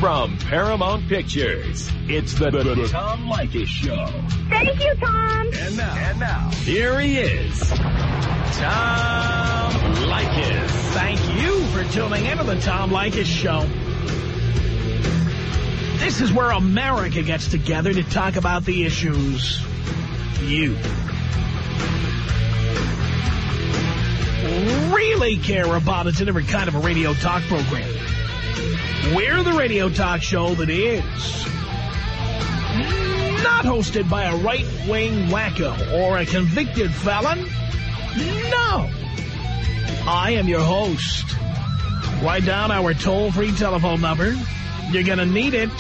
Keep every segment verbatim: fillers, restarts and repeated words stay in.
From Paramount Pictures, it's the, the, the Tom Leykis Show. Thank you, Tom. And now, and now, here he is, Tom Leykis. Thank you for tuning into the Tom Leykis Show. This is where America gets together to talk about the issues you really care about. It's in every kind of a radio talk program. We're the radio talk show that is not hosted by a right-wing wacko or a convicted felon. No. I am your host. Write down our toll-free telephone number. You're going to need it.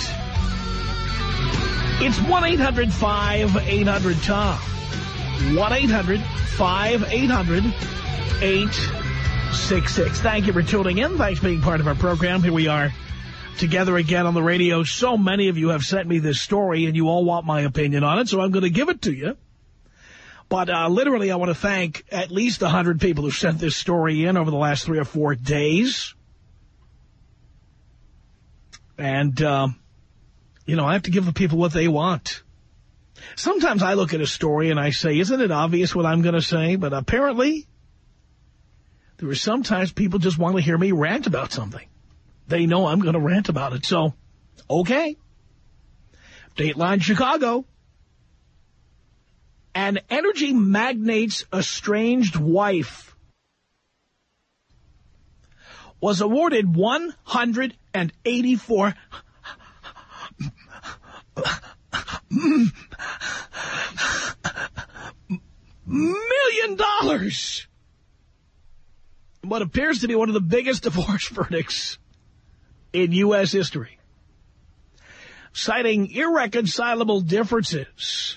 It's one eight hundred five eight hundred Tom. one eight hundred five eight hundred eight six six. Thank you for tuning in. Thanks for being part of our program. Here we are together again on the radio. So many of you have sent me this story, and you all want my opinion on it, so I'm going to give it to you. But uh, literally, I want to thank at least one hundred people who sent this story in over the last three or four days. And, uh, you know, I have to give the people what they want. Sometimes I look at a story and I say, isn't it obvious what I'm going to say? But apparently, there are sometimes people just want to hear me rant about something. They know I'm going to rant about it. So, okay. Dateline Chicago. An energy magnate's estranged wife was awarded one hundred eighty-four million dollars. What appears to be one of the biggest divorce verdicts in U S history. Citing irreconcilable differences,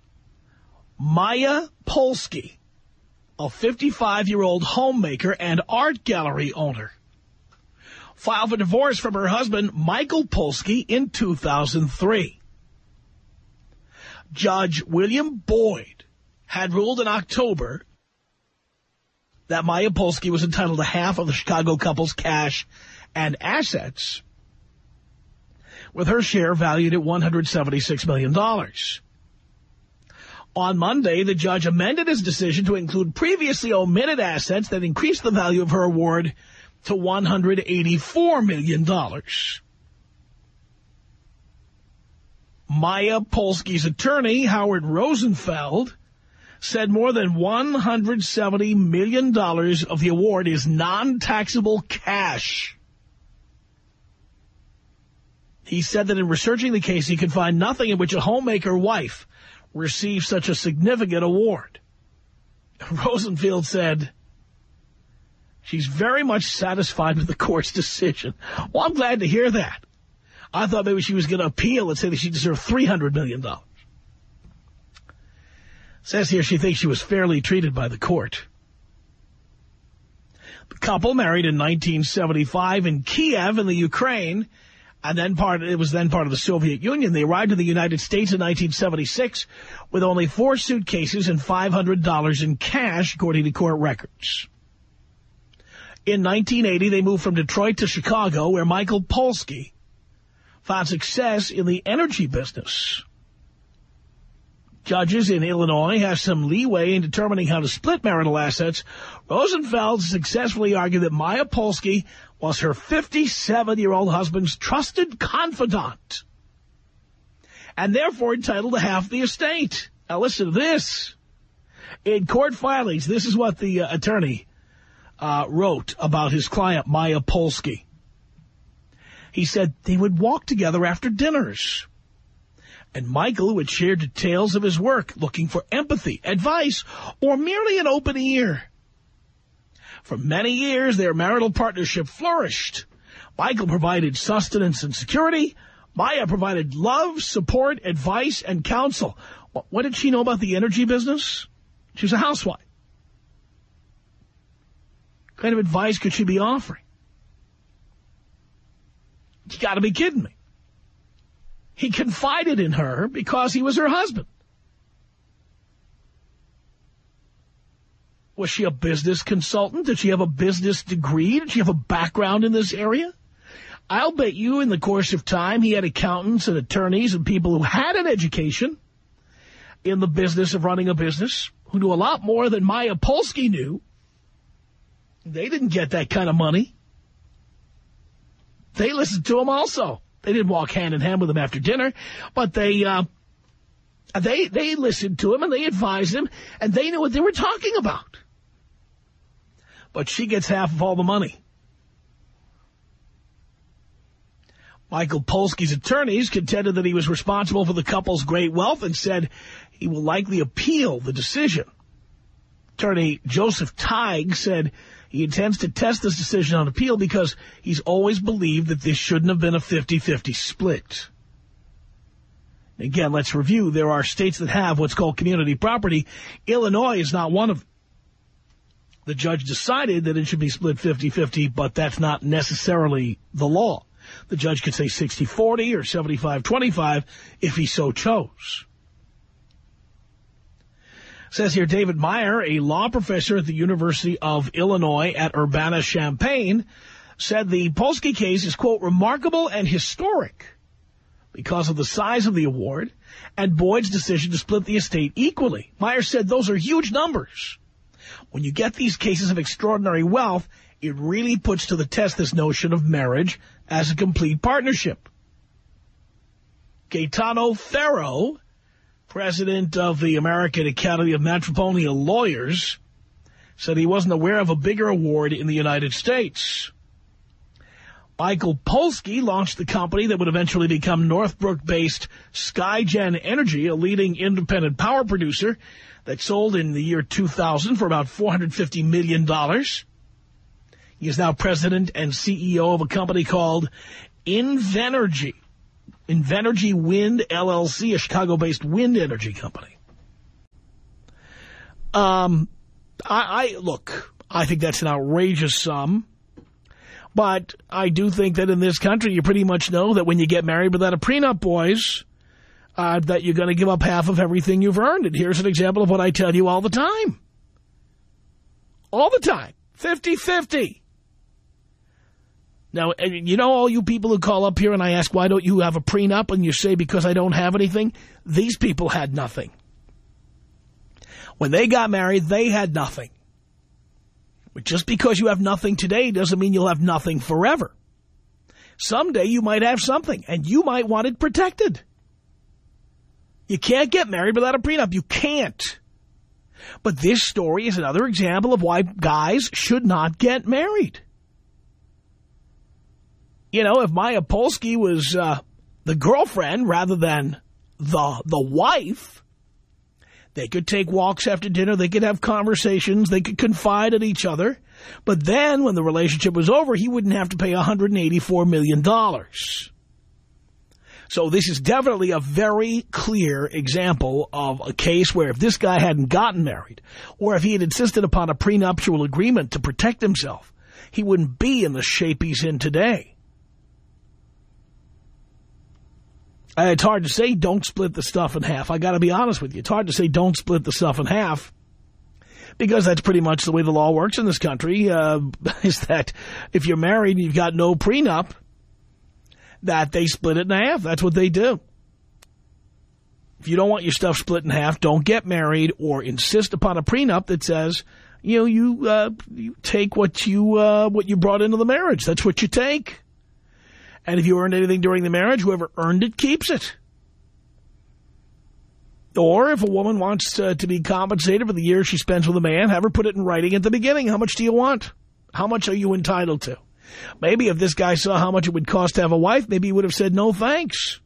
Maya Polsky, a fifty-five-year-old homemaker and art gallery owner, filed for divorce from her husband, Michael Polsky, in two thousand three. Judge William Boyd had ruled in October that Maya Polsky was entitled to half of the Chicago couple's cash and assets, with her share valued at one hundred seventy-six million dollars. On Monday, the judge amended his decision to include previously omitted assets that increased the value of her award to one hundred eighty-four million dollars. Maya Polsky's attorney, Howard Rosenfeld, said more than one hundred seventy million dollars of the award is non-taxable cash. He said that in researching the case, he could find nothing in which a homemaker wife received such a significant award. Rosenfeld said she's very much satisfied with the court's decision. Well, I'm glad to hear that. I thought maybe she was going to appeal and say that she deserved three hundred million dollars. Says here she thinks she was fairly treated by the court. The couple married in nineteen seventy-five in Kiev in the Ukraine, and then part it was then part of the Soviet Union. They arrived in the United States in nineteen seventy-six with only four suitcases and five hundred dollars in cash, according to court records. In nineteen eighty, they moved from Detroit to Chicago, where Michael Polsky found success in the energy business. Judges in Illinois have some leeway in determining how to split marital assets. Rosenfeld successfully argued that Maya Polsky was her fifty-seven-year-old husband's trusted confidant and therefore entitled to half the estate. Now listen to this. In court filings, this is what the uh, attorney uh, wrote about his client, Maya Polsky. He said they would walk together after dinners, and Michael would share details of his work, looking for empathy, advice, or merely an open ear. For many years, their marital partnership flourished. Michael provided sustenance and security. Maya provided love, support, advice, and counsel. What did she know about the energy business? She was a housewife. What kind of advice could she be offering? You got to be kidding me. He confided in her because he was her husband. Was she a business consultant? Did she have a business degree? Did she have a background in this area? I'll bet you in the course of time he had accountants and attorneys and people who had an education in the business of running a business who knew a lot more than Maya Polsky knew. They didn't get that kind of money. They listened to him also. They didn't walk hand in hand with him after dinner, but they uh, they they listened to him and they advised him, and they knew what they were talking about. But she gets half of all the money. Michael Polsky's attorneys contended that he was responsible for the couple's great wealth and said he will likely appeal the decision. Attorney Joseph Teig said he intends to test this decision on appeal because he's always believed that this shouldn't have been a fifty-fifty split. Again, let's review. There are states that have what's called community property. Illinois is not one of them. The judge decided that it should be split fifty-fifty, but that's not necessarily the law. The judge could say sixty forty or seventy-five twenty-five if he so chose. Says here, David Meyer, a law professor at the University of Illinois at Urbana-Champaign, said the Polsky case is, quote, remarkable and historic because of the size of the award and Boyd's decision to split the estate equally. Meyer said those are huge numbers. When you get these cases of extraordinary wealth, it really puts to the test this notion of marriage as a complete partnership. Gaetano Ferro, president of the American Academy of Matrimonial Lawyers, said he wasn't aware of a bigger award in the United States. Michael Polsky launched the company that would eventually become Northbrook-based Skygen Energy, a leading independent power producer that sold in the year two thousand for about four hundred fifty million dollars. He is now president and C E O of a company called Invenergy. Invenergy Wind, L L C, a Chicago-based wind energy company. Um, I, I look, I think that's an outrageous sum. But I do think that in this country, you pretty much know that when you get married without a prenup, boys, uh, that you're going to give up half of everything you've earned. And here's an example of what I tell you all the time. All the time. fifty-fifty. Now, you know all you people who call up here and I ask, why don't you have a prenup? And you say, because I don't have anything. These people had nothing. When they got married, they had nothing. But just because you have nothing today doesn't mean you'll have nothing forever. Someday you might have something, and you might want it protected. You can't get married without a prenup. You can't. But this story is another example of why guys should not get married. You know, if Maya Polsky was uh, the girlfriend rather than the the wife, they could take walks after dinner, they could have conversations, they could confide in each other. But then, when the relationship was over, he wouldn't have to pay one hundred eighty-four million dollars. So this is definitely a very clear example of a case where if this guy hadn't gotten married, or if he had insisted upon a prenuptial agreement to protect himself, he wouldn't be in the shape he's in today. Uh, it's hard to say don't split the stuff in half. I got to be honest with you. It's hard to say don't split the stuff in half because that's pretty much the way the law works in this country, uh, is that if you're married and you've got no prenup, that they split it in half. That's what they do. If you don't want your stuff split in half, don't get married or insist upon a prenup that says, you know, you, uh, you take what you, uh, what you brought into the marriage. That's what you take. And if you earned anything during the marriage, whoever earned it keeps it. Or if a woman wants uh, to be compensated for the years she spends with a man, have her put it in writing at the beginning. How much do you want? How much are you entitled to? Maybe if this guy saw how much it would cost to have a wife, maybe he would have said no thanks.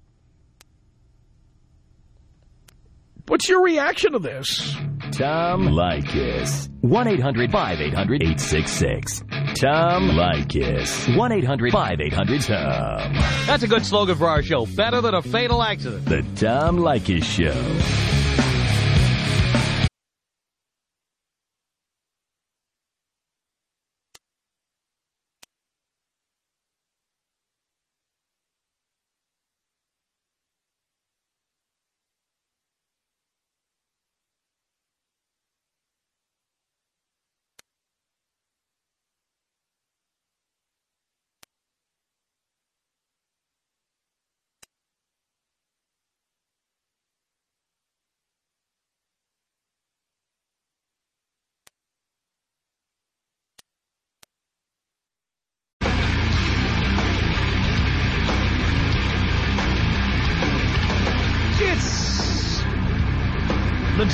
What's your reaction to this? Tom Leykis. one eight hundred five eight hundred eight six six. Tom Leykis. one eight hundred five eight hundred Tom. That's a good slogan for our show. Better than a fatal accident. The Tom Leykis Show.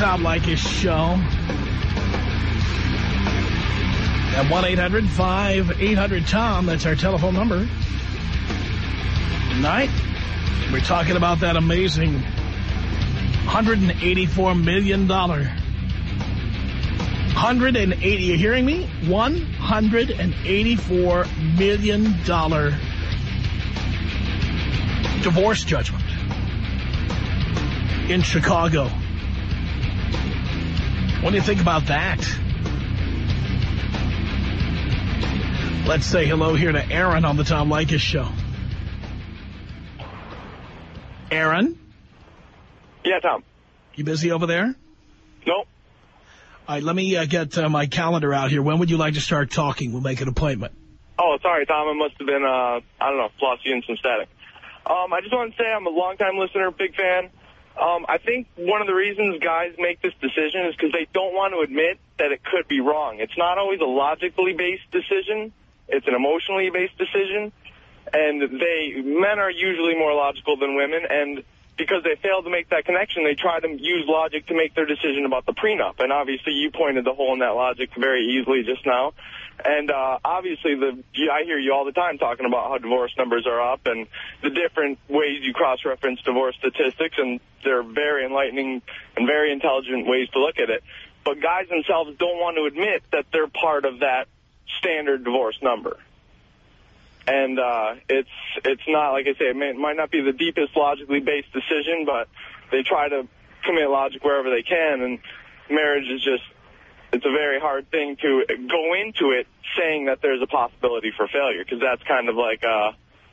Tom Leykis Show. At one eight hundred five eight hundred Tom, that's our telephone number. Tonight, we're talking about that amazing one hundred eighty-four million dollars. one hundred eighty, you hearing me? one hundred eighty-four million dollars divorce judgment in Chicago. What do you think about that? Let's say hello here to Aaron on the Tom Leykis Show. Aaron? Yeah, Tom. You busy over there? Nope. All right, let me uh, get uh, my calendar out here. When would you like to start talking? We'll make an appointment. Oh, sorry, Tom. It must have been, uh, I don't know, flossy and some static. Um, I just want to say I'm a long-time listener, big fan. Um, I think one of the reasons guys make this decision is because they don't want to admit that it could be wrong. It's not always a logically based decision. It's an emotionally based decision. And they men are usually more logical than women, and because they fail to make that connection, they try to use logic to make their decision about the prenup. And obviously you pointed the hole in that logic very easily just now. And uh, obviously the I hear you all the time talking about how divorce numbers are up and the different ways you cross-reference divorce statistics, and they're very enlightening and very intelligent ways to look at it. But guys themselves don't want to admit that they're part of that standard divorce number. And uh, it's it's not, like I say, it, may, it might not be the deepest logically based decision, but they try to commit logic wherever they can. And marriage is just, it's a very hard thing to go into it saying that there's a possibility for failure, because that's kind of like... Uh,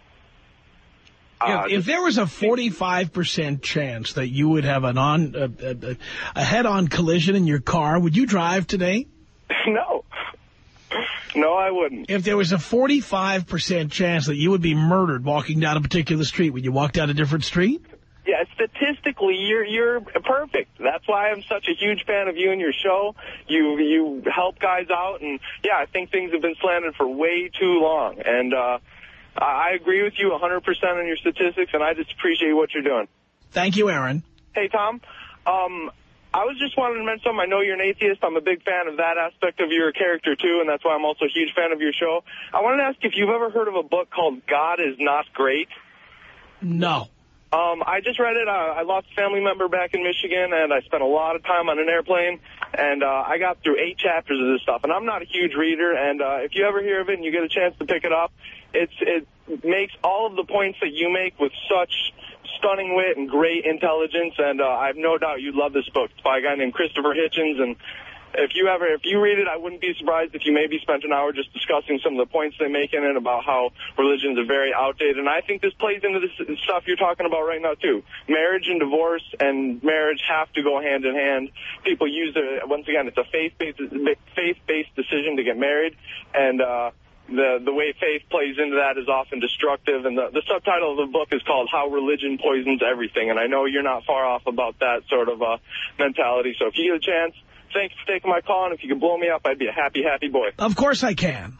uh, if, if there was a forty-five percent chance that you would have an on a, a, a head-on collision in your car, would you drive today? No. No, I wouldn't. If there was a forty-five percent chance that you would be murdered walking down a particular street, would you walk down a different street? Yeah, statistically, you're you're perfect. That's why I'm such a huge fan of you and your show. You you help guys out, and yeah, I think things have been slanted for way too long. And uh, I agree with you one hundred percent on your statistics, and I just appreciate what you're doing. Thank you, Aaron. Hey, Tom. Um, I was just wanting to mention something. I know you're an atheist. I'm a big fan of that aspect of your character, too, and that's why I'm also a huge fan of your show. I wanted to ask if you've ever heard of a book called God Is Not Great. No. Um, I just read it. Uh, I lost a family member back in Michigan, and I spent a lot of time on an airplane, and uh, I got through eight chapters of this stuff. And I'm not a huge reader, and uh, if you ever hear of it and you get a chance to pick it up, it's it makes all of the points that you make with such stunning wit and great intelligence, and uh, I have no doubt you'd love this book. It's by a guy named Christopher Hitchens, and if you ever, if you read it, I wouldn't be surprised if you maybe spent an hour just discussing some of the points they make in it about how religions are very outdated. And I think this plays into this stuff you're talking about right now, too. Marriage and divorce and marriage have to go hand in hand. People use it, once again, it's a faith-based, faith-based decision to get married, and uh, the, the way faith plays into that is often destructive. And the, the subtitle of the book is called How Religion Poisons Everything. And I know you're not far off about that sort of uh, mentality. So if you get a chance, thanks for taking my call, and if you could blow me up, I'd be a happy, happy boy. Of course I can.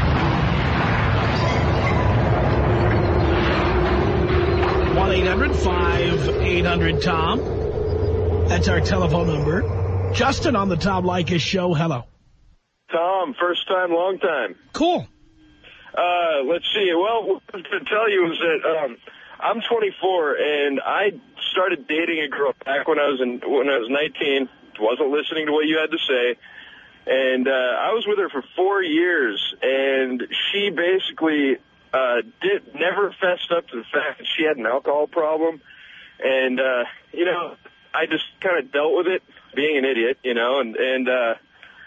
one eight hundred five eight hundred Tom. That's our telephone number. Justin on the Tom Leykis Show. Hello. Tom, first time, long time. Cool. Uh, let's see. Well, what I was going to tell you is that um, I'm twenty-four, and I started dating a girl back when I was in when I was nineteen. Wasn't listening to what you had to say, and uh, I was with her for four years, and she basically uh, did never fessed up to the fact that she had an alcohol problem, and uh, you know, I just kind of dealt with it, being an idiot, you know, and and uh,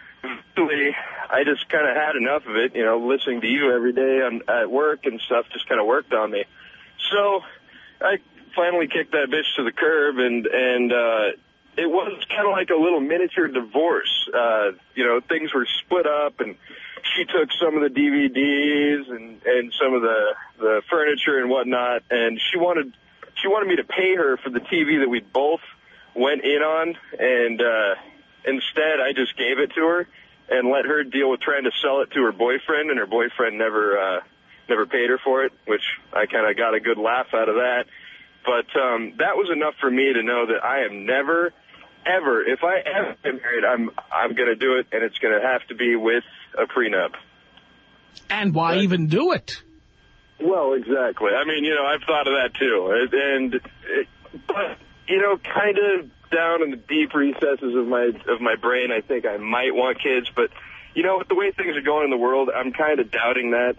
I just kind of had enough of it, you know, listening to you every day on at work and stuff just kind of worked on me, so I finally kicked that bitch to the curb, and and. Uh, It was kind of like a little miniature divorce. Uh, you know, things were split up, and she took some of the D V Ds and, and some of the, the furniture and whatnot, and she wanted she wanted me to pay her for the T V that we both went in on, and uh, instead I just gave it to her and let her deal with trying to sell it to her boyfriend, and her boyfriend never uh, never paid her for it, which I kind of got a good laugh out of that. But um, that was enough for me to know that I am never ever, if I ever get married, I'm I'm going to do it, and it's going to have to be with a prenup. And why right. even do it? Well, exactly. I mean, you know, I've thought of that, too. And, it, but, you know, kind of down in the deep recesses of my of my brain, I think I might want kids. But, you know, with the way things are going in the world, I'm kind of doubting that.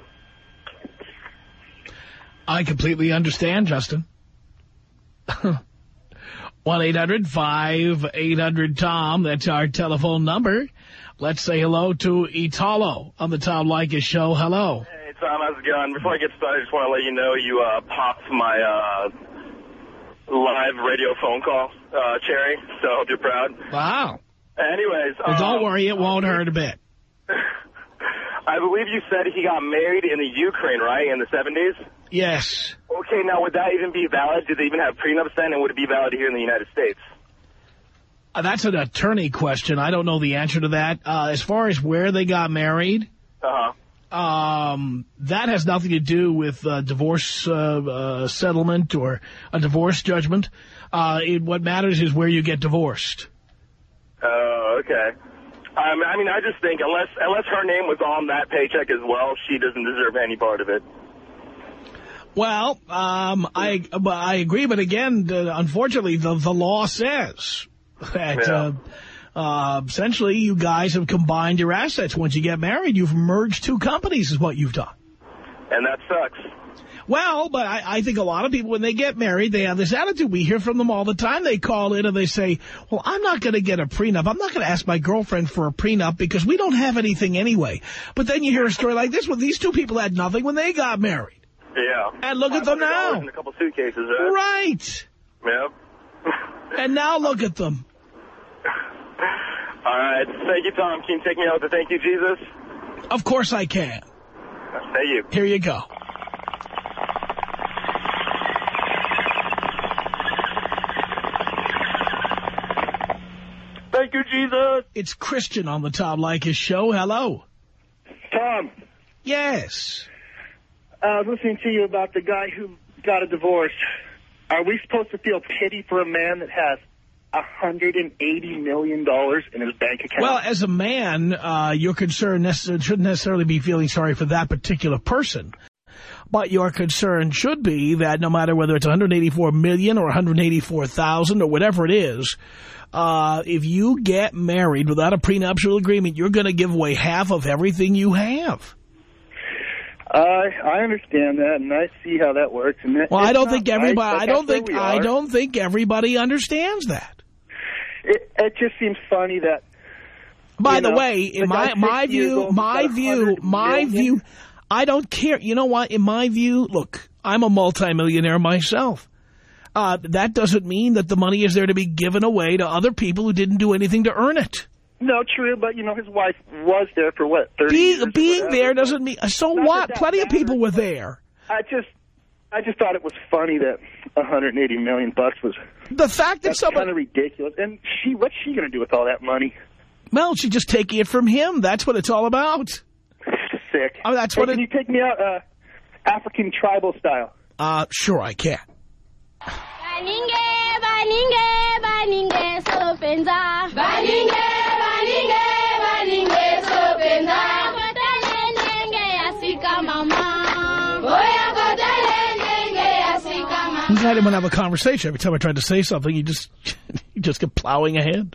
I completely understand, Justin. one eight hundred five eight hundred Tom. That's our telephone number. Let's say hello to Italo on the Tom Leykis Show. Hello. Hey, Tom. How's it going? Before I get started, I just want to let you know you uh, popped my uh, live radio phone call, uh, Cherry, so I hope you're proud. Wow. Anyways. Well, um, don't worry. It won't hurt a bit. I believe you said he got married in the Ukraine, right, in the seventies? Yes. Okay, now, would that even be valid? Did they even have prenups then, and would it be valid here in the United States? Uh, that's an attorney question. I don't know the answer to that. Uh, as far as where they got married, uh-huh. um, that has nothing to do with uh, divorce uh, uh, settlement or a divorce judgment. Uh, it, what matters is where you get divorced. Oh, uh, okay. Um, I mean, I just think unless unless her name was on that paycheck as well, she doesn't deserve any part of it. Well, um, I I agree, but again, the, unfortunately, the the law says that yeah. uh, uh, essentially you guys have combined your assets. Once you get married, you've merged two companies, is what you've done. And that sucks. Well, but I, I think a lot of people, when they get married, they have this attitude. We hear from them all the time. They call in and they say, well, I'm not going to get a prenup. I'm not going to ask my girlfriend for a prenup because we don't have anything anyway. But then you hear a story like this, well, these two people had nothing when they got married. Yeah. And look at them now. In a couple suitcases, right? Right. Yeah. And now look at them. All right. Thank you, Tom. Can you take me out to thank you, Jesus? Of course I can. Thank you. Here you go. Thank you, Jesus. It's Christian on the Tom Leykis Show. Hello. Tom. Yes. I was listening to you about the guy who got a divorce. Are we supposed to feel pity for a man that has one hundred eighty million dollars in his bank account? Well, as a man, uh, your concern necess- shouldn't necessarily be feeling sorry for that particular person. But your concern should be that no matter whether it's one hundred eighty-four million dollars or one hundred eighty-four thousand dollars or whatever it is, uh, if you get married without a prenuptial agreement, you're going to give away half of everything you have. I I understand that, and I see how that works. And it, well, I don't think everybody. Right, I don't think. I don't think everybody understands that. It it just seems funny that. By the know, way, in my my view, my view, my view, I don't care. You know what? In my view, look, I'm a multimillionaire myself. Uh, that doesn't mean that the money is there to be given away to other people who didn't do anything to earn it. No, true, but, you know, his wife was there for, what, thirty Be, years? Being there doesn't mean... So Not what? Plenty matters, of people were there. I just I just thought it was funny that one hundred eighty million bucks was... The fact that that's somebody... kind of ridiculous. And she, what's she going to do with all that money? Well, she's just taking it from him. That's what it's all about. Sick. Oh, that's hey, what can it... you take me out uh, African tribal style? Uh, sure I can. Baninge, baninge, baninge, sopenza. Baninge, baninge, baninge, sopenza. Kotele nenge asika mama. Boya kotele nenge asika mama. I'm glad I didn't want to have a conversation. Every time I tried to say something, you just you just kept plowing ahead.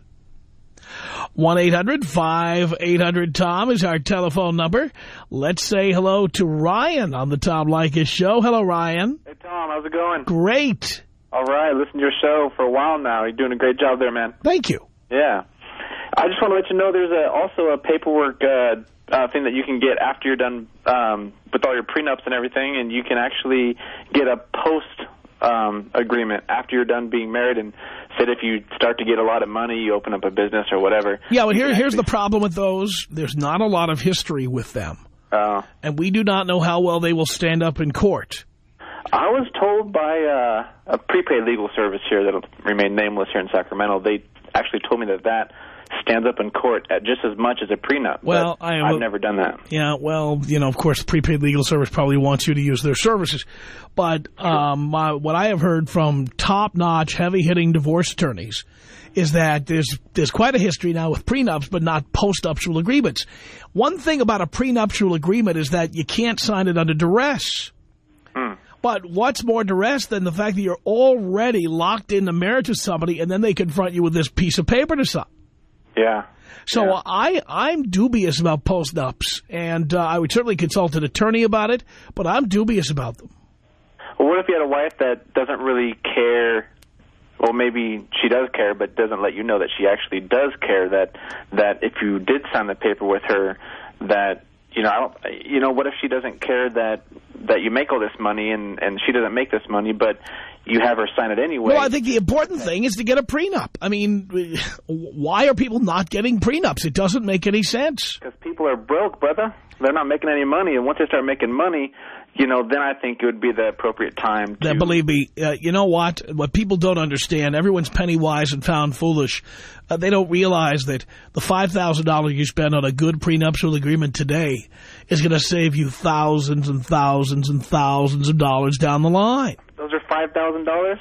one eight hundred five eight hundred Tom is our telephone number. Let's say hello to Ryan on the Tom Leykis Show. Hello, Ryan. Hey, Tom. How's it going? Great. All right. Listen to your show for a while now. You're doing a great job there, man. Thank you. Yeah. I just want to let you know there's a, also a paperwork uh, uh, thing that you can get after you're done um, with all your prenups and everything, and you can actually get a post um, agreement after you're done being married, and said if you start to get a lot of money, you open up a business or whatever. Yeah, well, here, here's the problem with those. There's not a lot of history with them. Uh, and we do not know how well they will stand up in court. I was told by uh, a prepaid legal service here that will remain nameless here in Sacramento, they actually told me that that stands up in court at just as much as a prenup. Well, but I am, I've never done that. Yeah, well, you know, of course, the prepaid legal service probably wants you to use their services. But um, my, what I have heard from top-notch, heavy-hitting divorce attorneys is that there's there's quite a history now with prenups, but not post-nuptial agreements. One thing about a prenuptial agreement is that you can't sign it under duress. Hmm. But what's more duress than the fact that you're already locked into marriage with somebody and then they confront you with this piece of paper to sign? Yeah. So yeah. I, I'm dubious about post-nups, and uh, I would certainly consult an attorney about it, but I'm dubious about them. Well, what if you had a wife that doesn't really care, or maybe she does care but doesn't let you know that she actually does care, that that if you did sign the paper with her, that, you know, I don't, you know, what if she doesn't care that that you make all this money and, and she doesn't make this money, but you have her sign it anyway? Well, I think the important thing is to get a prenup. I mean, why are people not getting prenups? It doesn't make any sense. Because people are broke, brother. They're not making any money, and once they start making money, you know, then I think it would be the appropriate time to... Then believe me, uh, you know what? What people don't understand, everyone's penny wise and found foolish. Uh, they don't realize that the five thousand dollars you spend on a good prenuptial agreement today is going to save you thousands and thousands and thousands of dollars down the line. Those are five thousand dollars?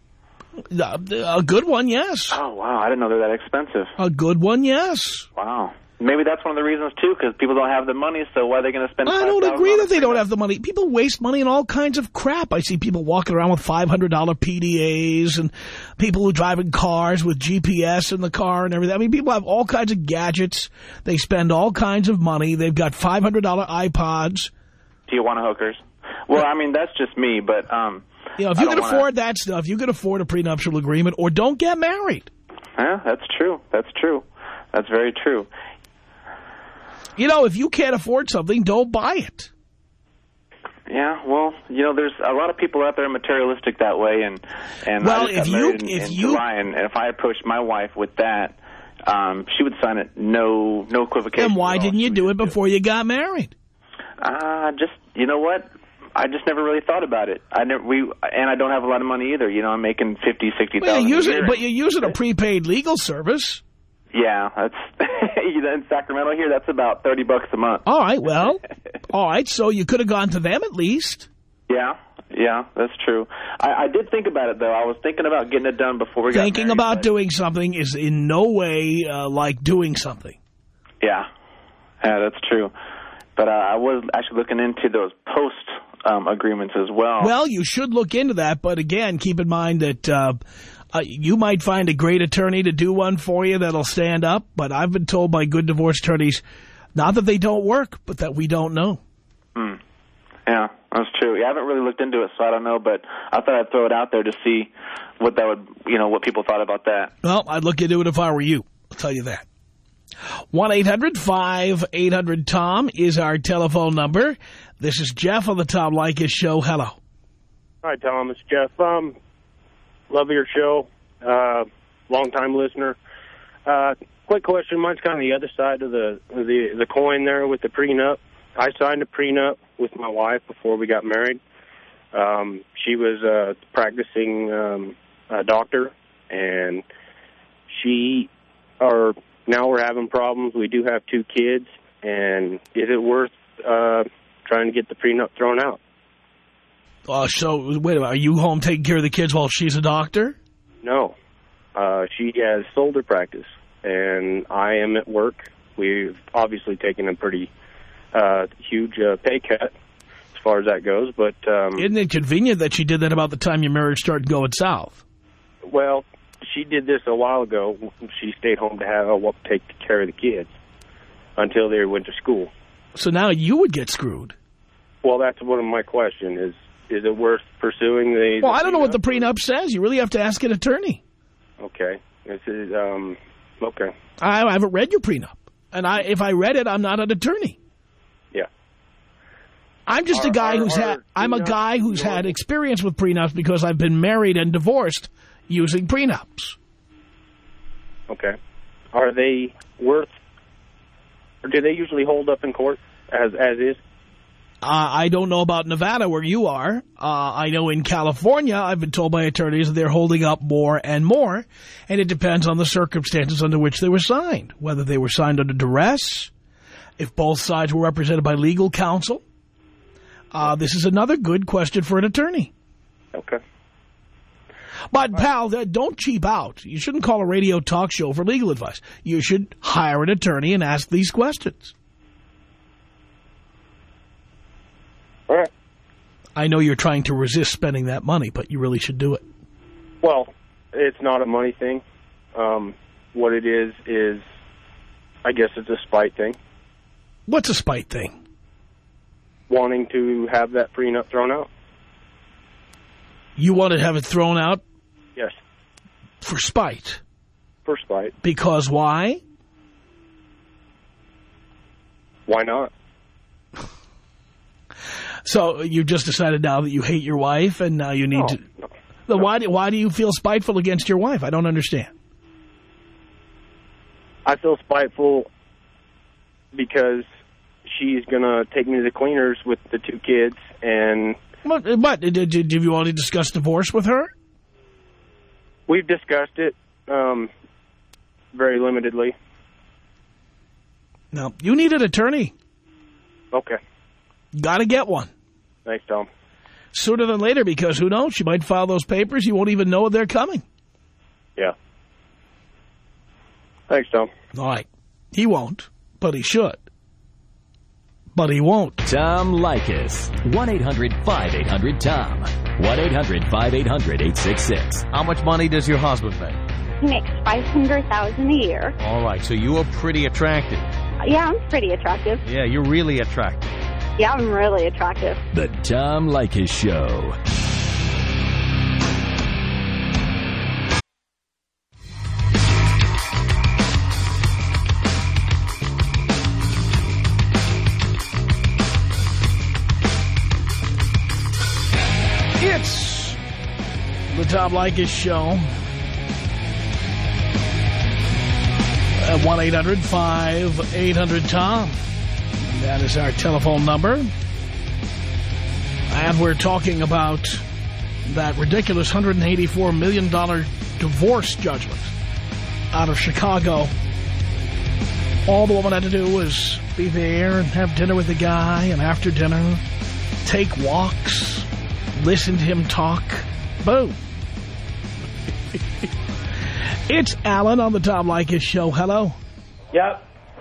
Uh, a good one, yes. Oh, wow. I didn't know they're that expensive. A good one, yes. Wow. Maybe that's one of the reasons, too, because people don't have the money, so why are they going to spend I five thousand dollars? don't agree that they don't have the money. People waste money on all kinds of crap. I see people walking around with five hundred dollar P D As and people who drive in cars with G P S in the car and everything. I mean, people have all kinds of gadgets. They spend all kinds of money. They've got five hundred dollar iPods. Tijuana hookers. Well, I mean, that's just me, but... um, you know, if you can wanna... afford that stuff, you can afford a prenuptial agreement, or don't get married. Yeah, that's true. That's true. That's very true. You know, if you can't afford something, don't buy it. Yeah, well, you know, there's a lot of people out there materialistic that way, and and well, I just got if married you, in, if in you, July, and if I approached my wife with that, um, she would sign it, no, no equivocation. Then why didn't you do it before you got married? Uh, just, you know what? I just never really thought about it. I never, we, and I don't have a lot of money either. You know, I'm making fifty, sixty thousand. Well, a year. But you're using a prepaid legal service. Yeah, that's in Sacramento here. That's about thirty bucks a month. All right, well, all right. So you could have gone to them at least. Yeah, yeah, that's true. I, I did think about it though. I was thinking about getting it done before we got married. Thinking about but... doing something is in no way uh, like doing something. Yeah, yeah, that's true. But uh, I was actually looking into those post um, agreements as well. Well, you should look into that, but again, keep in mind that uh, uh, you might find a great attorney to do one for you that'll stand up, but I've been told by good divorce attorneys, not that they don't work, but that we don't know. Hmm. Yeah, that's true. Yeah, I haven't really looked into it, so I don't know, but I thought I'd throw it out there to see what that would, you know, what people thought about that. Well, I'd look into it if I were you. I'll tell you that. one eight hundred five eight hundred Tom is our telephone number. This is Jeff on the Tom Leykis Show. Hello. Hi, Tom. It's Jeff. Um, love your show. Uh, long-time listener. Uh, quick question. Mine's kind of the other side of the, the, the coin there with the prenup. I signed a prenup with my wife before we got married. Um, she was a practicing um, a doctor, and she... or. Now we're having problems. We do have two kids, and is it worth uh, trying to get the prenup thrown out? Uh, so, wait a minute. Are you home taking care of the kids while she's a doctor? No. Uh, she has shoulder practice, and I am at work. We've obviously taken a pretty uh, huge uh, pay cut as far as that goes. But um, isn't it convenient that she did that about the time your marriage started going south? Well... She did this a while ago. She stayed home to have uh, take care of the kids until they went to school. So now you would get screwed. Well, that's one of my questions. Is is it worth pursuing the... Well, the I don't know what the prenup? prenup says. You really have to ask an attorney. Okay. This is, um, okay. I, I haven't read your prenup. And I, if I read it, I'm not an attorney. Yeah. I'm just our, a guy our, who's our had... I'm a guy who's had experience with prenups because I've been married and divorced using prenups. Okay. Are they worth, or do they usually hold up in court as as is? Uh, I don't know about Nevada where you are. Uh, I know in California, I've been told by attorneys that they're holding up more and more, and it depends on the circumstances under which they were signed, whether they were signed under duress, if both sides were represented by legal counsel. Uh, this is another good question for an attorney. Okay. But, pal, don't cheap out. You shouldn't call a radio talk show for legal advice. You should hire an attorney and ask these questions. All right. I know you're trying to resist spending that money, but you really should do it. Well, it's not a money thing. Um, what it is is, I guess it's a spite thing. What's a spite thing? Wanting to have that prenup thrown out. You want to have it thrown out? Yes. For spite? For spite. Because why? Why not? So you just decided now that you hate your wife and now you need no, to... No, no. no. Why, do, why do you feel spiteful against your wife? I don't understand. I feel spiteful because she's going to take me to the cleaners with the two kids and... But, but did, did you already discuss divorce with her? We've discussed it um, very limitedly. No, you need an attorney. Okay. Got to get one. Thanks, Tom. Sooner than later, because who knows? She might file those papers. You won't even know they're coming. Yeah. Thanks, Tom. All right. He won't, but he should. But he won't. Tom Leykis. one eight hundred five eight hundred Tom. one eight hundred five eight hundred eight six six. How much money does your husband make? He makes five hundred thousand dollars a year. All right, so you are pretty attractive. Yeah, I'm pretty attractive. Yeah, you're really attractive. Yeah, I'm really attractive. The Tom Leykis Show. It's the Tom Leykis Show at one eight hundred five eight hundred Tom. That is our telephone number. And we're talking about that ridiculous one hundred eighty-four million dollars divorce judgment out of Chicago. All the woman had to do was be there and have dinner with the guy, and after dinner, take walks, listen to him talk. Boom. It's Alan on the Tom Leykis Show. Hello. Yep.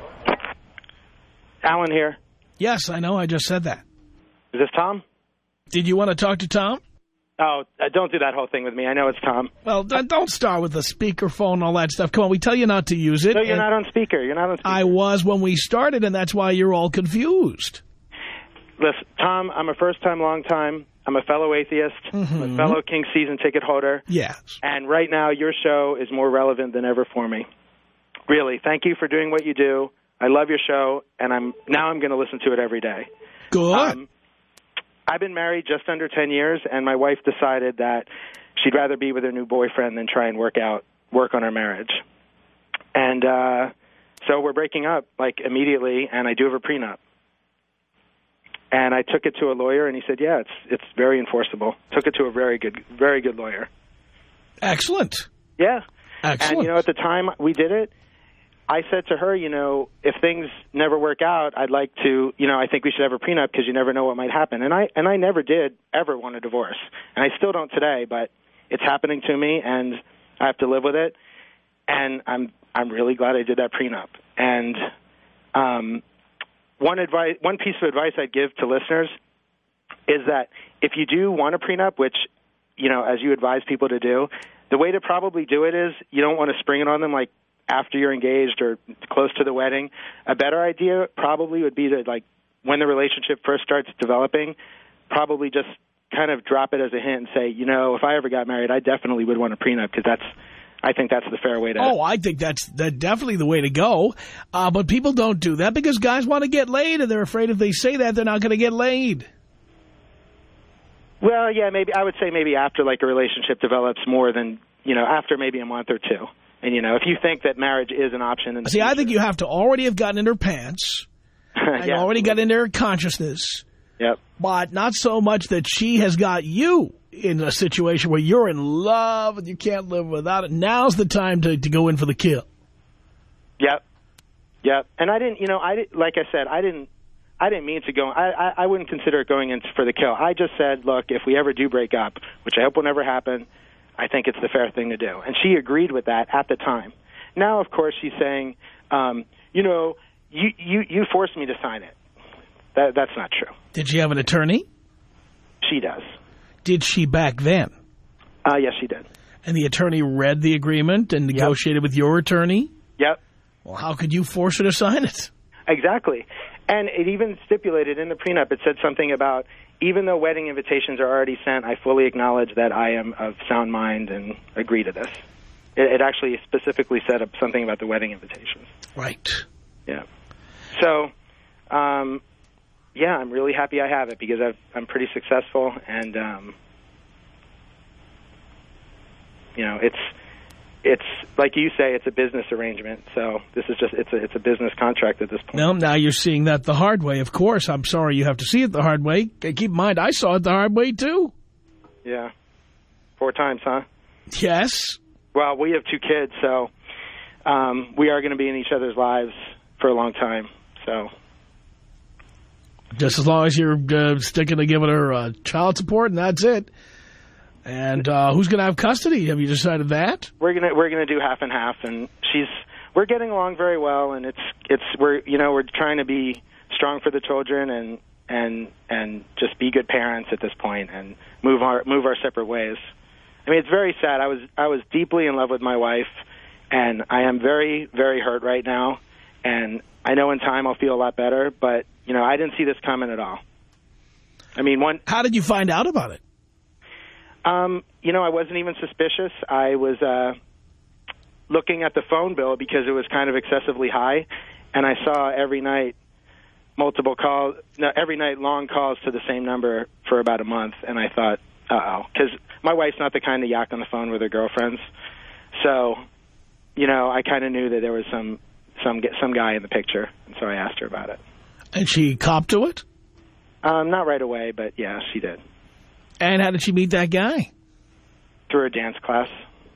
Alan here. Yes, I know. I just said that. Is this Tom? Did you want to talk to Tom? Oh, uh, don't do that whole thing with me. I know it's Tom. Well, don't start with the speakerphone and all that stuff. Come on, we tell you not to use it. No, you're not on speaker. You're not on speaker. I was when we started, and that's why you're all confused. Listen, Tom, I'm a first-time, long-time. I'm a fellow atheist. Mm-hmm. I'm a fellow King season ticket holder. Yes. And right now, your show is more relevant than ever for me. Really, thank you for doing what you do. I love your show, and I'm now I'm going to listen to it every day. Good. Um, I've been married just under ten years, and my wife decided that she'd rather be with her new boyfriend than try and work out, work on our marriage. And uh, so we're breaking up, like, immediately, and I do have a prenup. And I took it to a lawyer, and he said, yeah, it's it's very enforceable. Took it to a very good, very good lawyer. Excellent. Yeah. Excellent. And, you know, at the time we did it, I said to her, you know, if things never work out, I'd like to, you know, I think we should have a prenup because you never know what might happen. And I and I never did ever want a divorce. And I still don't today, but it's happening to me, and I have to live with it. And I'm I'm really glad I did that prenup. And um, one advice, one piece of advice I'd give to listeners is that if you do want a prenup, which, you know, as you advise people to do, the way to probably do it is you don't want to spring it on them like after you're engaged or close to the wedding. A better idea probably would be to, like, when the relationship first starts developing, probably just kind of drop it as a hint and say, you know, if I ever got married, I definitely would want a prenup because that's, I think that's the fair way to. Oh, I think that's that definitely the way to go. Uh, but people don't do that because guys want to get laid, and they're afraid if they say that, they're not going to get laid. Well, yeah, maybe I would say maybe after, like, a relationship develops more than, you know, after maybe a month or two. And, you know, if you think that marriage is an option. In the See, future, I think you have to already have gotten in her pants and yeah, already absolutely. got into her consciousness Yep. But not so much that she has got you in a situation where you're in love and you can't live without it. Now's the time to, to go in for the kill. Yep. Yep. And I didn't, you know, I did, like I said, I didn't, I didn't mean to go, I, I, I wouldn't consider it going in for the kill. I just said, look, if we ever do break up, which I hope will never happen, I think it's the fair thing to do. And she agreed with that at the time. Now, of course, she's saying, um, you know, you, you, you forced me to sign it. That, that's not true. Did she have an attorney? She does. Did she back then? Uh, yes, she did. And the attorney read the agreement and negotiated yep. with your attorney? Yep. Well, how could you force her to sign it? Exactly. And it even stipulated in the prenup, it said something about, even though wedding invitations are already sent, I fully acknowledge that I am of sound mind and agree to this. It, it actually specifically said something about the wedding invitations. Right. Yeah. So, um... yeah, I'm really happy I have it because I've, I'm pretty successful, and um, you know, it's it's like you say, it's a business arrangement. So this is just it's a it's a business contract at this point. No, now you're seeing that the hard way. Of course, I'm sorry you have to see it the hard way. Keep in mind, I saw it the hard way too. Yeah, four times, huh? Yes. Well, we have two kids, so um, we are going to be in each other's lives for a long time. So. Just as long as you're uh, sticking to giving her uh, child support, and that's it. And uh, who's going to have custody? Have you decided that? We're gonna we're gonna do half and half, and she's we're getting along very well, and it's it's we're you know we're trying to be strong for the children and and and just be good parents at this point, and move our move our separate ways. I mean, it's very sad. I was I was deeply in love with my wife, and I am very very hurt right now, and I know in time I'll feel a lot better, but. You know, I didn't see this coming at all. I mean, one. How did you find out about it? Um, you know, I wasn't even suspicious. I was uh, looking at the phone bill because it was kind of excessively high, and I saw every night multiple calls, no, every night long calls to the same number for about a month, and I thought, uh-oh, because my wife's not the kind to yak on the phone with her girlfriends. So, you know, I kind of knew that there was some some some guy in the picture, and so I asked her about it. And she copped to it? Um, not right away, but yeah, she did. And how did she meet that guy? Through a dance class.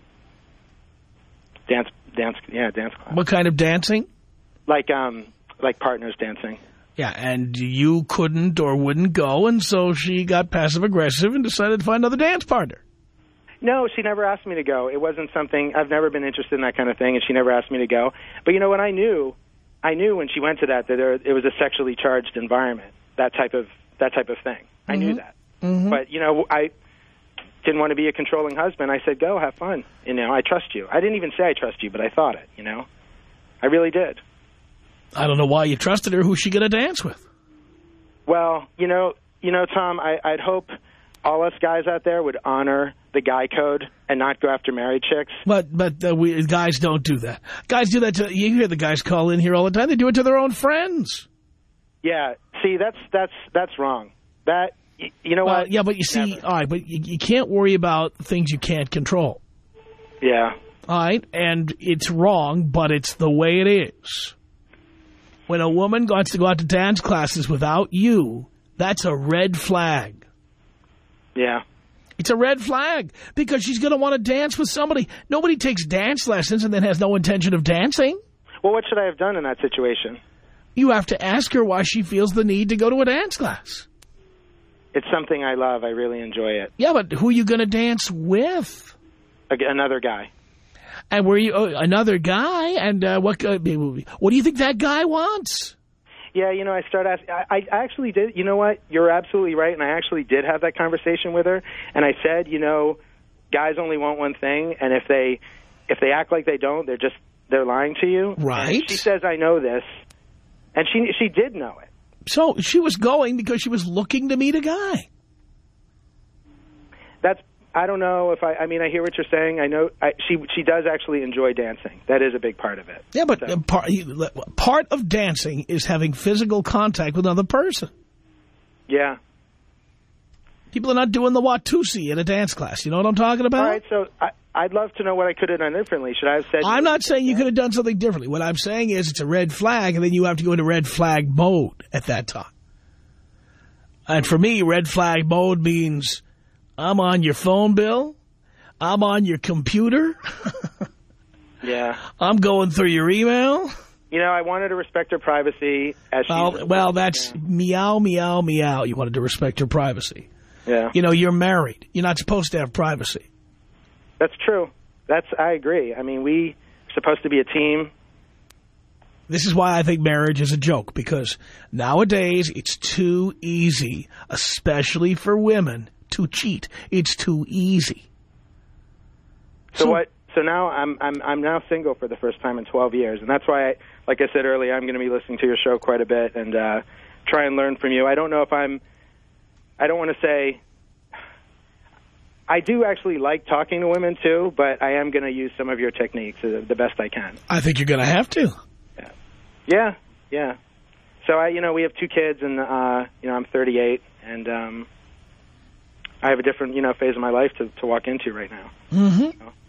Dance, dance, yeah, dance class. What kind of dancing? Like, um, like partners dancing. Yeah, and you couldn't or wouldn't go, and so she got passive-aggressive and decided to find another dance partner. No, she never asked me to go. It wasn't something, I've never been interested in that kind of thing, and she never asked me to go. But you know what, I knew... I knew when she went to that that there, it was a sexually charged environment, that type of that type of thing. I mm-hmm. knew that. Mm-hmm. But, you know, I didn't want to be a controlling husband. I said, go, have fun. You know, I trust you. I didn't even say I trust you, but I thought it, you know. I really did. I don't know why you trusted her. Who's she going to dance with? Well, you know, you know, Tom, I, I'd hope all us guys out there would honor the guy code and not go after married chicks. But but uh, we, guys don't do that. Guys do that to, you hear the guys call in here all the time. They do it to their own friends. Yeah, see, that's that's that's wrong. That, you, you know well, what? Yeah, but you see, Never. all right, but you, you can't worry about things you can't control. Yeah. All right, and it's wrong, but it's the way it is. When a woman wants to go out to dance classes without you, that's a red flag. Yeah. It's a red flag because she's going to want to dance with somebody. Nobody takes dance lessons and then has no intention of dancing. Well, what should I have done in that situation? You have to ask her why she feels the need to go to a dance class. It's something I love. I really enjoy it. Yeah, but who are you going to dance with? Another guy. And were you uh, another guy? And uh, what? Uh, what do you think that guy wants? Yeah, you know, I start asking. I, I actually did. You know what? You're absolutely right, and I actually did have that conversation with her. And I said, you know, guys only want one thing, and if they if they act like they don't, they're just they're lying to you. Right. And she says, I know this, and she she did know it. So she was going because she was looking to meet a guy. That's. I don't know if I. I mean, I hear what you're saying. I know I, she she does actually enjoy dancing. That is a big part of it. Yeah, but so. part, part of dancing is having physical contact with another person. Yeah. People are not doing the Watusi in a dance class. You know what I'm talking about? All right, so I, I'd love to know what I could have done differently. Should I have said... I'm not saying you could have done something differently. What I'm saying is it's a red flag, and then you have to go into red flag mode at that time. And for me, red flag mode means I'm on your phone bill. I'm on your computer. Yeah. I'm going through your email. You know, I wanted to respect her privacy. As she well, well, that's meow, meow, meow. You wanted to respect her privacy. Yeah. You know, you're married. You're not supposed to have privacy. That's true. That's I agree. I mean, we are supposed to be a team. This is why I think marriage is a joke, because nowadays it's too easy, especially for women, to cheat. It's too easy. So, so what? So now I'm I'm I'm now single for the first time in twelve years, and that's why, I, like I said earlier, I'm going to be listening to your show quite a bit and uh, try and learn from you. I don't know if I'm. I don't want to say. I do actually like talking to women too, but I am going to use some of your techniques uh, the best I can. I think you're going to have to. Yeah, yeah, yeah. So I, you know, we have two kids, and uh, you know, I'm thirty-eight, and um, I have a different, you know, phase of my life to to walk into right now. Mm-hmm. You know?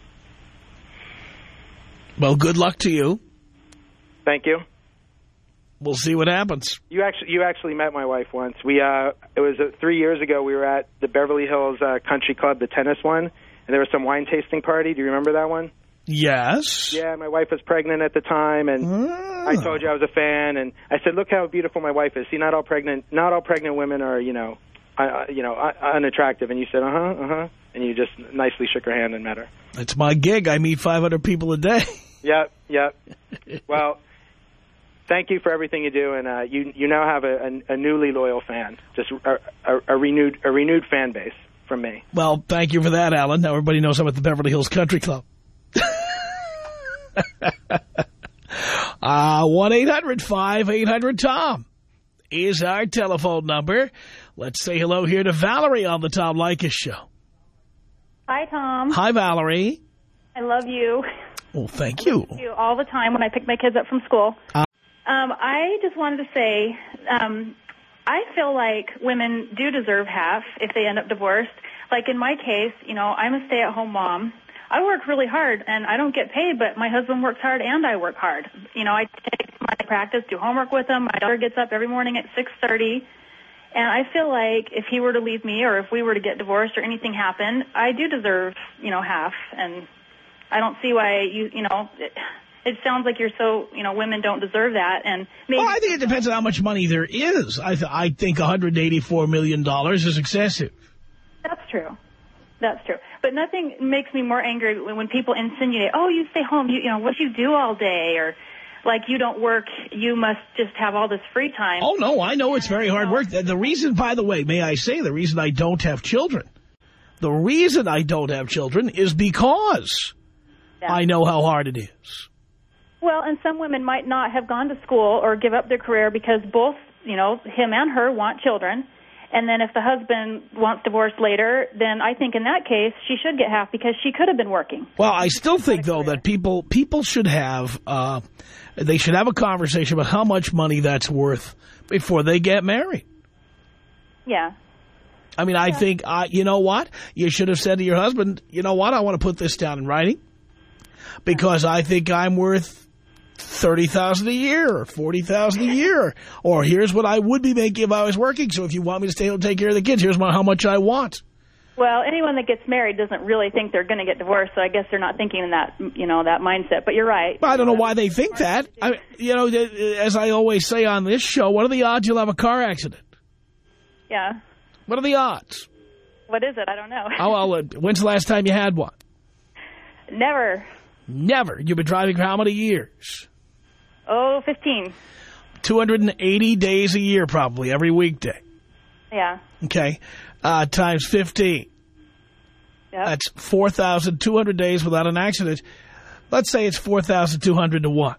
Well, good luck to you. Thank you. We'll see what happens. You actually, you actually met my wife once. We, uh, it was uh, three years ago. We were at the Beverly Hills uh, Country Club, the tennis one, and there was some wine tasting party. Do you remember that one? Yes. Yeah, my wife was pregnant at the time, and ah. I told you I was a fan. And I said, "Look how beautiful my wife is. See, not all pregnant, not all pregnant women are, you know, uh, you know, uh, unattractive." And you said, "Uh huh, uh huh," and you just nicely shook her hand and met her. It's my gig. I meet five hundred people a day. Yep, yep. Well, thank you for everything you do, and uh, you you now have a, a, a newly loyal fan, just a, a, a renewed a renewed fan base from me. Well, thank you for that, Alan. Now everybody knows I'm at the Beverly Hills Country Club. uh, one eight hundred five eight hundred Tom is our telephone number. Let's say hello here to Valerie on the Tom Leykis Show. Hi, Tom. Hi, Valerie. I love you. Well, thank you. I love you all the time when I pick my kids up from school. Uh, um, I just wanted to say, um, I feel like women do deserve half if they end up divorced. Like in my case, you know, I'm a stay-at-home mom. I work really hard, and I don't get paid, but my husband works hard and I work hard. You know, I take my practice, do homework with him. My daughter gets up every morning at six thirty. And I feel like if he were to leave me or if we were to get divorced or anything happen, I do deserve, you know, half. And I don't see why, you you know, it, it sounds like you're so, you know, women don't deserve that. And maybe well, I think it depends on how much money there is. I, th I think one hundred eighty-four million dollars is excessive. That's true. That's true. But nothing makes me more angry when people insinuate, oh, you stay home, you, you know, what do you do all day? Or like you don't work, you must just have all this free time. Oh, no, I know it's very hard work. The reason, by the way, may I say, the reason I don't have children, the reason I don't have children is because yeah. I know how hard it is. Well, and some women might not have gone to school or give up their career because both, you know, him and her want children. And then if the husband wants divorced later, then I think in that case she should get half because she could have been working. Well, I still think, though, that people people should have uh, they should have a conversation about how much money that's worth before they get married. Yeah. I mean, I yeah. think, uh, you know what? You should have said to your husband, you know what? I want to put this down in writing because I think I'm worth thirty thousand dollars a year or forty thousand dollars a year. Or here's what I would be making if I was working. So if you want me to stay home and take care of the kids, here's my, how much I want. Well, anyone that gets married doesn't really think they're going to get divorced. So I guess they're not thinking in that, you know, that mindset. But you're right. Well, I don't know why they think that. I, you know, as I always say on this show, what are the odds you'll have a car accident? Yeah. What are the odds? What is it? I don't know. Oh, well, when's the last time you had one? Never. Never. You've been driving for how many years? Oh, fifteen. two hundred eighty days a year, probably, every weekday. Yeah. Okay. Uh, times fifteen. Yep. That's four thousand two hundred days without an accident. Let's say it's four thousand two hundred to one.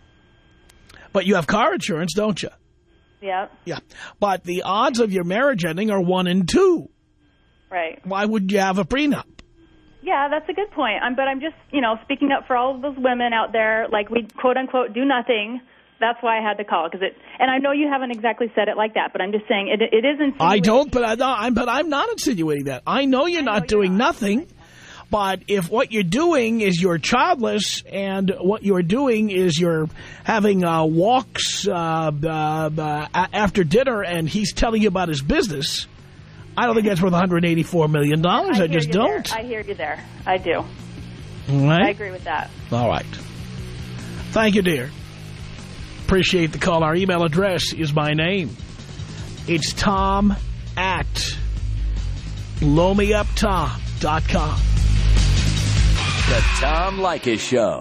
But you have car insurance, don't you? Yeah. Yeah. But the odds of your marriage ending are one in two. Right. Why would you have a prenup? Yeah, that's a good point. I'm, but I'm just, you know, speaking up for all of those women out there, like we, quote, unquote, do nothing. That's why I had to call. Cause it, and I know you haven't exactly said it like that, but I'm just saying it, it is insinuating. I don't, but, I, no, I'm, but I'm not insinuating that. I know you're I not know doing you're not. nothing. But if what you're doing is you're childless and what you're doing is you're having uh, walks uh, uh, uh, after dinner and he's telling you about his business, I don't think that's worth one hundred eighty-four million dollars. I, I just don't. There. I hear you there. I do. All right. I agree with that. All right. Thank you, dear. Appreciate the call. Our email address is my name. It's Tom at blow me up tom dot com. The Tom Leykis Show.